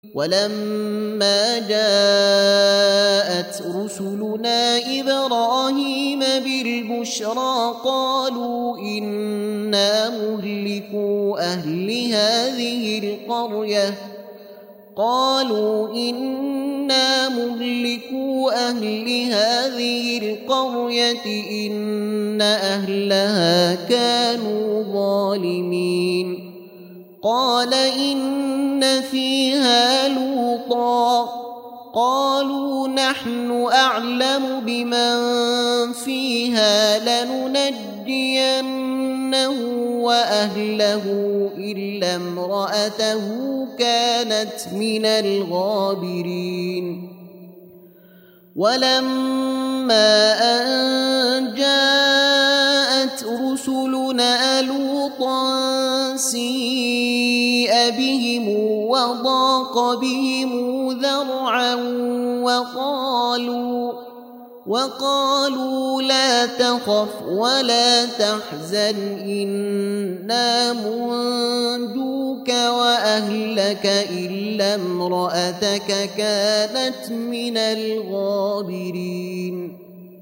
ولما جاءت رسلنا إبراهيم بالبشرى قالوا إنا مهلكو أهل هذه القرية إن أهلها كانوا ظالمين قال إن فيها لوطا قالوا نحن أعلم بمن فيها لننجينه وأهله إلا امرأته كانت من الغابرين ولما أن جاءت رسلنا لوطا سيء بهم وضاق بهم ذرعا وقالوا لا تخف ولا تحزن إنا منجوك وأهلك إلا امرأتك كانت من الغابرين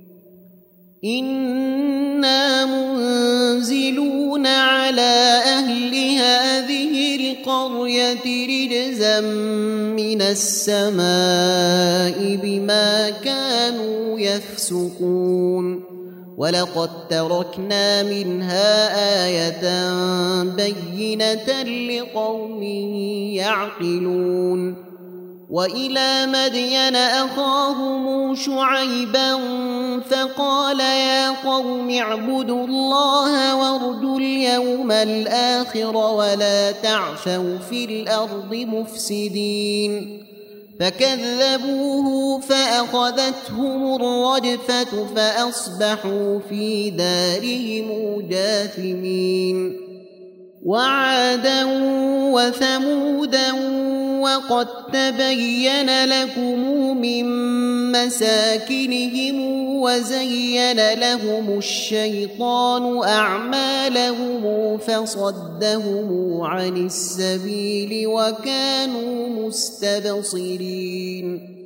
إنا منزلون على أهل هذه القرية رجزا من السماء بما كانوا يفسقون ولقد تركنا منها آية بينة لقوم يعقلون وإلى مدين أخاهم شعيبا فقال يا قوم اعبدوا الله وارجوا اليوم الآخر ولا تعثوا في الأرض مفسدين فكذبوه فأخذتهم الرجفة فأصبحوا في دارهم جاثمين وعادا وثمودا وقد تبين لكم من مساكنهم وزين لهم الشيطان أعمالهم فصدهم عن السبيل وكانوا مستبصرين